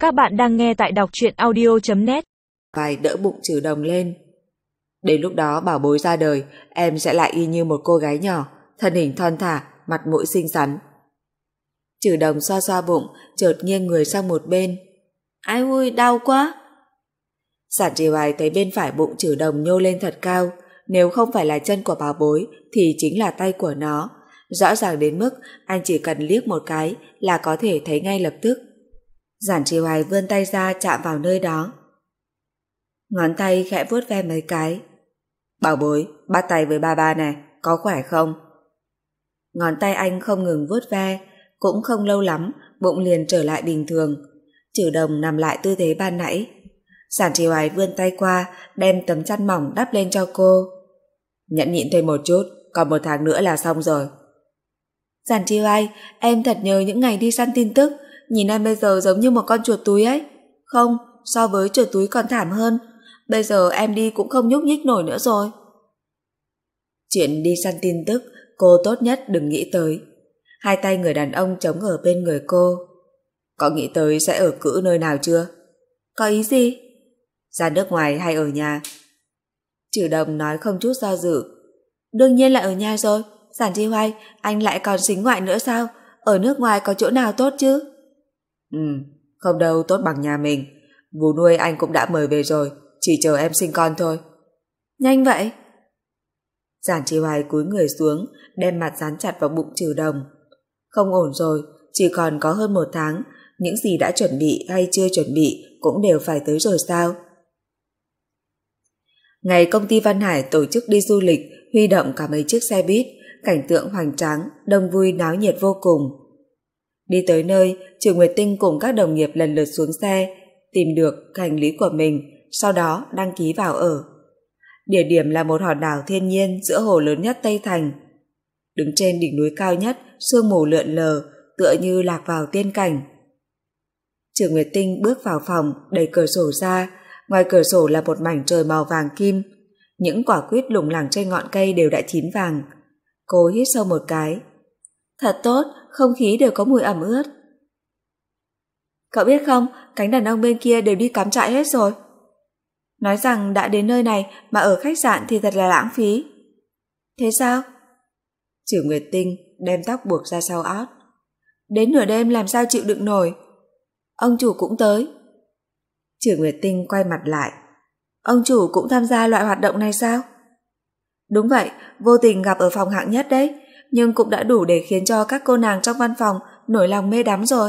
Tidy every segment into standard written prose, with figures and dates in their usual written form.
Các bạn đang nghe tại đọc truyện audio.net. Vai đỡ bụng Trừ Đồng lên. Đến lúc đó bảo bối ra đời, em sẽ lại y như một cô gái nhỏ, thân hình thon thả, mặt mũi xinh xắn. Trừ Đồng xoa xoa bụng, chợt nghiêng người sang một bên. Ai ui, đau quá. Giản Trì Hoài thấy bên phải bụng Trừ Đồng nhô lên thật cao, nếu không phải là chân của bảo bối thì chính là tay của nó. Rõ ràng đến mức anh chỉ cần liếc một cái là có thể thấy ngay lập tức. Giản Trì Hoài vươn tay ra chạm vào nơi đó. Ngón tay khẽ vuốt ve mấy cái. Bảo bối, bắt tay với ba này, có khỏe không? Ngón tay anh không ngừng vuốt ve, cũng không lâu lắm, bụng liền trở lại bình thường. Trừ Đồng nằm lại tư thế ban nãy. Giản Trì Hoài vươn tay qua, đem tấm chăn mỏng đắp lên cho cô. Nhẫn nhịn thêm một chút, còn 1 tháng nữa là xong rồi. Giản Trì Hoài, em thật nhớ những ngày đi săn tin tức, nhìn em bây giờ giống như một con chuột túi ấy. Không, so với chuột túi còn thảm hơn. Bây giờ em đi cũng không nhúc nhích nổi nữa rồi. Chuyện đi săn tin tức, cô tốt nhất đừng nghĩ tới. Hai tay người đàn ông chống ở bên người cô. Có nghĩ tới sẽ ở cữ nơi nào chưa? Có ý gì? Ra nước ngoài hay ở nhà? Trừ Đồng nói không chút do dự. Đương nhiên là ở nhà rồi. Giản Trì Hoài, anh lại còn sính ngoại nữa sao? Ở nước ngoài có chỗ nào tốt chứ? Không đâu tốt bằng nhà mình. Vú nuôi anh cũng đã mời về rồi, chỉ chờ em sinh con thôi. Nhanh vậy? Giản Trì Hoài cúi người xuống, đem mặt dán chặt vào bụng Trừ Đồng. Không ổn rồi, chỉ còn có hơn 1 tháng, những gì đã chuẩn bị hay chưa chuẩn bị cũng đều phải tới rồi sao? Ngày công ty Văn Hải tổ chức đi du lịch, huy động cả mấy chiếc xe buýt, cảnh tượng hoành tráng, đông vui náo nhiệt vô cùng. Đi tới nơi, Trừ Nguyệt Tinh cùng các đồng nghiệp lần lượt xuống xe, tìm được hành lý của mình, sau đó đăng ký vào ở. Địa điểm là một hòn đảo thiên nhiên giữa hồ lớn nhất Tây Thành. Đứng trên đỉnh núi cao nhất, sương mù lượn lờ, tựa như lạc vào tiên cảnh. Trừ Nguyệt Tinh bước vào phòng, đẩy cửa sổ ra, ngoài cửa sổ là một mảnh trời màu vàng kim. Những quả quýt lủng lẳng trên ngọn cây đều đã chín vàng. Cô hít sâu một cái. Thật tốt, không khí đều có mùi ẩm ướt. Cậu biết không, cánh đàn ông bên kia đều đi cắm trại hết rồi. Nói rằng đã đến nơi này mà ở khách sạn thì thật là lãng phí. Thế sao? Trừ Nguyệt Tinh đem tóc buộc ra sau áo. Đến nửa đêm làm sao chịu đựng nổi. Ông chủ cũng tới. Trừ Nguyệt Tinh quay mặt lại. Ông chủ cũng tham gia loại hoạt động này sao? Đúng vậy, vô tình gặp ở phòng hạng nhất đấy, nhưng cũng đã đủ để khiến cho các cô nàng trong văn phòng nổi lòng mê đắm rồi.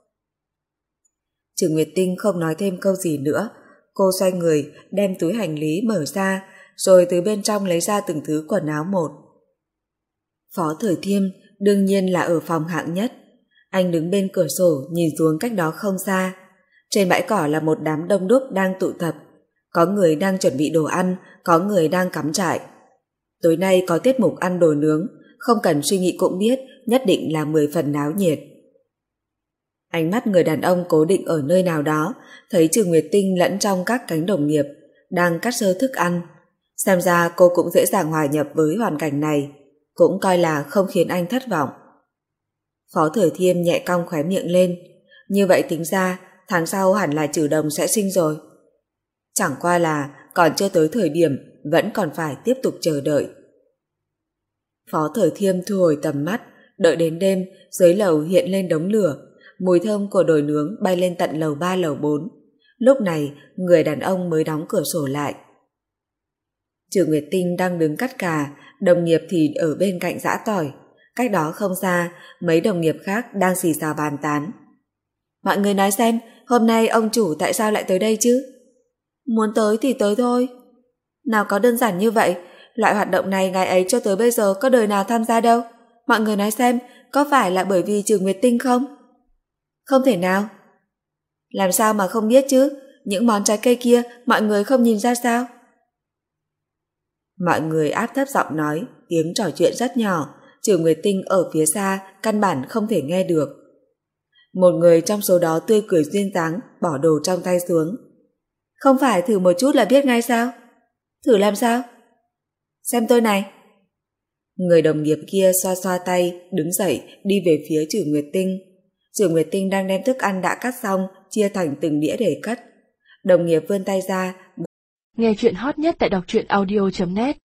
Trừ Nguyệt Tinh không nói thêm câu gì nữa. Cô xoay người, đem túi hành lý mở ra, rồi từ bên trong lấy ra từng thứ quần áo một. Phó Thời Thiêm đương nhiên là ở phòng hạng nhất. Anh đứng bên cửa sổ nhìn xuống cách đó không xa. Trên bãi cỏ là một đám đông đúc đang tụ tập. Có người đang chuẩn bị đồ ăn, có người đang cắm trại. Tối nay có tiết mục ăn đồ nướng, không cần suy nghĩ cũng biết, nhất định là 10 phần náo nhiệt. Ánh mắt người đàn ông cố định ở nơi nào đó, thấy Trừ Nguyệt Tinh lẫn trong các cánh đồng nghiệp đang cắt sơ thức ăn. Xem ra cô cũng dễ dàng hòa nhập với hoàn cảnh này, cũng coi là không khiến anh thất vọng. Phó Thời Thiêm nhẹ cong khóe miệng lên. Như vậy tính ra, tháng sau hẳn là Trừ Đồng sẽ sinh rồi. Chẳng qua là còn chưa tới thời điểm, vẫn còn phải tiếp tục chờ đợi. Phó Thời Thiêm thu hồi tầm mắt, đợi đến đêm, dưới lầu hiện lên đống lửa. Mùi thơm của đồi nướng bay lên tận lầu 3 lầu 4. Lúc này, người đàn ông mới đóng cửa sổ lại. Trừ Nguyệt Tinh đang đứng cắt cà, đồng nghiệp thì ở bên cạnh giã tỏi. Cách đó không xa, mấy đồng nghiệp khác đang xì xào bàn tán. Mọi người nói xem, hôm nay ông chủ tại sao lại tới đây chứ? Muốn tới thì tới thôi. Nào có đơn giản như vậy, loại hoạt động này ngày ấy cho tới bây giờ có đời nào tham gia đâu. Mọi người nói xem, có phải là bởi vì Trừ Nguyệt Tinh không? Không thể nào. Làm sao mà không biết chứ, những món trái cây kia mọi người không nhìn ra sao? Mọi người áp thấp giọng nói, tiếng trò chuyện rất nhỏ, Trừ Nguyệt Tinh ở phía xa căn bản không thể nghe được. Một người trong số đó tươi cười duyên dáng, bỏ đồ trong tay xuống. Không phải thử một chút là biết ngay sao? Thử làm sao? Xem tôi này. Người đồng nghiệp kia xoa xoa tay, đứng dậy đi về phía Trừ Nguyệt Tinh. Trừ Nguyệt Tinh đang đem thức ăn đã cắt xong chia thành từng đĩa để cất. Đồng nghiệp vươn tay ra. Nghe chuyện hot nhất tại đọc truyện audio.net